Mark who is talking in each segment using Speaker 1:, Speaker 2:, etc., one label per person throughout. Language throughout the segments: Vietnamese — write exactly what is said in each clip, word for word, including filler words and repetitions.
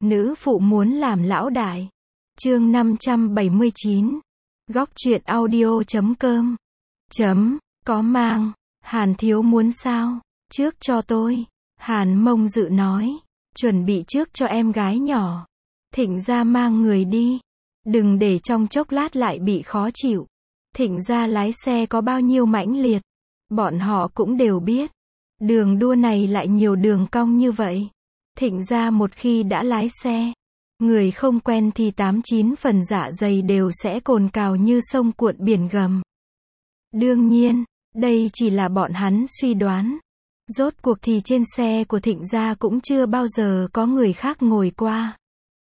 Speaker 1: Nữ phụ muốn làm lão đại. Chương năm trăm bảy mươi chín. Góc truyện audio chấm com. Chấm, có mang. Hàn thiếu muốn sao? Trước cho tôi. Hàn Mông Dự nói. Chuẩn bị trước cho em gái nhỏ. Thịnh gia mang người đi. Đừng để trong chốc lát lại bị khó chịu. Thịnh gia lái xe có bao nhiêu mãnh liệt. Bọn họ cũng đều biết. Đường đua này lại nhiều đường cong như vậy. Thịnh gia một khi đã lái xe, người không quen thì tám chín phần dạ dày đều sẽ cồn cào như sông cuộn biển gầm. Đương nhiên, đây chỉ là bọn hắn suy đoán. Rốt cuộc thì trên xe của Thịnh gia cũng chưa bao giờ có người khác ngồi qua.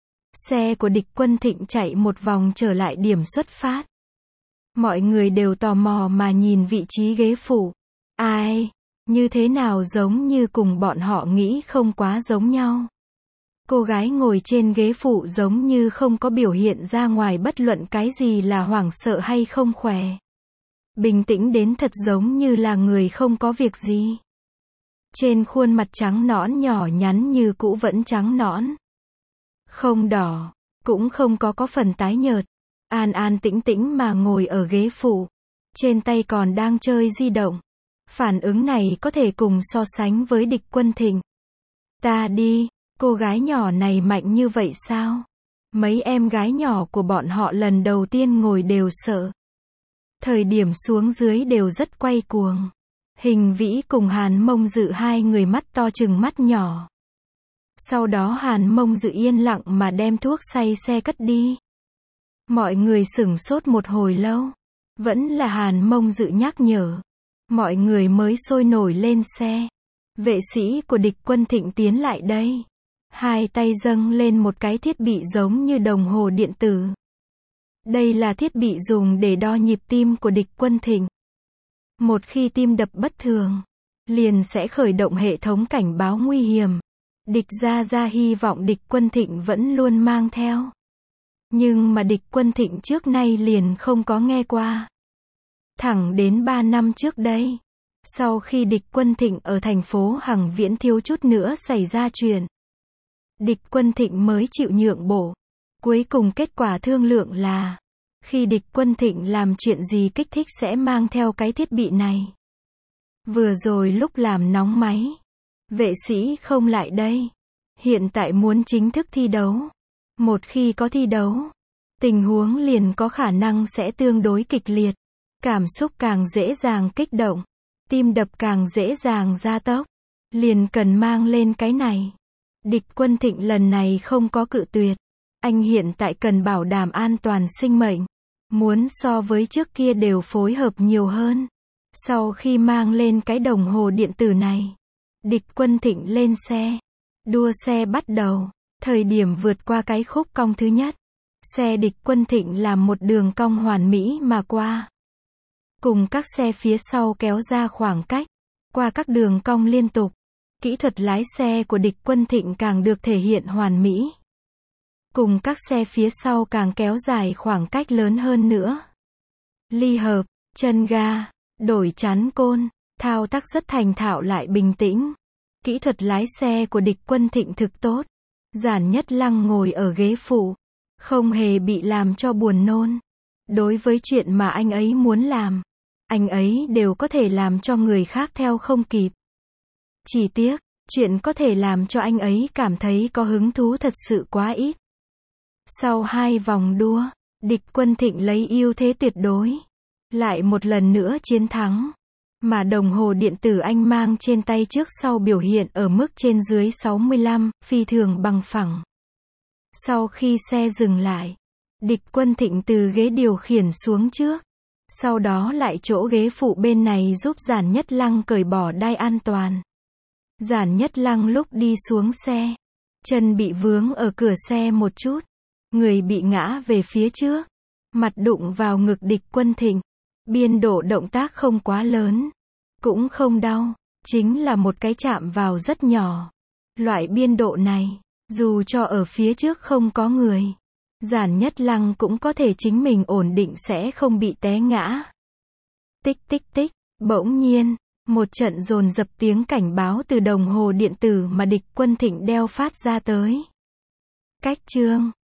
Speaker 1: Xe của địch quân Thịnh chạy một vòng trở lại điểm xuất phát. Mọi người đều tò mò mà nhìn vị trí ghế phụ. Ai? Như thế nào giống như cùng bọn họ nghĩ không quá giống nhau. Cô gái ngồi trên ghế phụ giống như không có biểu hiện ra ngoài bất luận cái gì là hoảng sợ hay không khỏe. Bình tĩnh đến thật giống như là người không có việc gì. Trên khuôn mặt trắng nõn nhỏ nhắn như cũ vẫn trắng nõn. Không đỏ, cũng không có có phần tái nhợt. An an tĩnh tĩnh mà ngồi ở ghế phụ. Trên tay còn đang chơi di động. Phản ứng này có thể cùng so sánh với địch quân Thịnh. Ta đi, cô gái nhỏ này mạnh như vậy sao? Mấy em gái nhỏ của bọn họ lần đầu tiên ngồi đều sợ. Thời điểm xuống dưới đều rất quay cuồng. Hình Vĩ cùng Hàn Mông Dự hai người mắt to chừng mắt nhỏ. Sau đó Hàn Mông Dự yên lặng mà đem thuốc say xe cất đi. Mọi người sửng sốt một hồi lâu. Vẫn là Hàn Mông Dự nhắc nhở. Mọi người mới sôi nổi lên xe. Vệ sĩ của địch quân Thịnh tiến lại đây. Hai tay dâng lên một cái thiết bị giống như đồng hồ điện tử. Đây là thiết bị dùng để đo nhịp tim của địch quân Thịnh. Một khi tim đập bất thường, liền sẽ khởi động hệ thống cảnh báo nguy hiểm. Địch gia gia hy vọng địch quân Thịnh vẫn luôn mang theo. Nhưng mà địch quân Thịnh trước nay liền không có nghe qua. Thẳng đến ba năm trước đây, sau khi địch quân Thịnh ở thành phố Hằng Viễn thiếu chút nữa xảy ra chuyện, địch quân Thịnh mới chịu nhượng bộ. Cuối cùng kết quả thương lượng là, khi địch quân Thịnh làm chuyện gì kích thích sẽ mang theo cái thiết bị này. Vừa rồi lúc làm nóng máy, vệ sĩ không lại đây. Hiện tại muốn chính thức thi đấu. Một khi có thi đấu, tình huống liền có khả năng sẽ tương đối kịch liệt. Cảm xúc càng dễ dàng kích động, tim đập càng dễ dàng gia tốc, liền cần mang lên cái này. Địch quân Thịnh lần này không có cự tuyệt. Anh hiện tại cần bảo đảm an toàn sinh mệnh. Muốn so với trước kia đều phối hợp nhiều hơn. Sau khi mang lên cái đồng hồ điện tử này, địch quân Thịnh lên xe. Đua xe bắt đầu. Thời điểm vượt qua cái khúc cong thứ nhất, xe địch quân Thịnh làm một đường cong hoàn mỹ mà qua. Cùng các xe phía sau kéo ra khoảng cách, qua các đường cong liên tục. Kỹ thuật lái xe của địch quân Thịnh càng được thể hiện hoàn mỹ. Cùng các xe phía sau càng kéo dài khoảng cách lớn hơn nữa. Ly hợp, chân ga, đổi chắn côn, thao tác rất thành thạo lại bình tĩnh. Kỹ thuật lái xe của địch quân Thịnh thực tốt. Giản Nhất Lăng ngồi ở ghế phụ, không hề bị làm cho buồn nôn. Đối với chuyện mà anh ấy muốn làm, anh ấy đều có thể làm cho người khác theo không kịp. Chỉ tiếc, chuyện có thể làm cho anh ấy cảm thấy có hứng thú thật sự quá ít. Sau hai vòng đua, địch quân Thịnh lấy ưu thế tuyệt đối. Lại một lần nữa chiến thắng. Mà đồng hồ điện tử anh mang trên tay trước sau biểu hiện ở mức trên dưới sáu mươi lăm, phi thường bằng phẳng. Sau khi xe dừng lại, địch quân Thịnh từ ghế điều khiển xuống trước. Sau đó lại chỗ ghế phụ bên này giúp Giản Nhất Lăng cởi bỏ đai an toàn. Giản Nhất Lăng lúc đi xuống xe, chân bị vướng ở cửa xe một chút. Người bị ngã về phía trước, mặt đụng vào ngực địch quân Thịnh. Biên độ động tác không quá lớn, cũng không đau, chính là một cái chạm vào rất nhỏ. Loại biên độ này, dù cho ở phía trước không có người, Giản Nhất Lăng cũng có thể chính mình ổn định sẽ không bị té ngã. Tích tích tích, bỗng nhiên, một trận dồn dập tiếng cảnh báo từ đồng hồ điện tử mà địch quân Thịnh đeo phát ra tới. Cách chương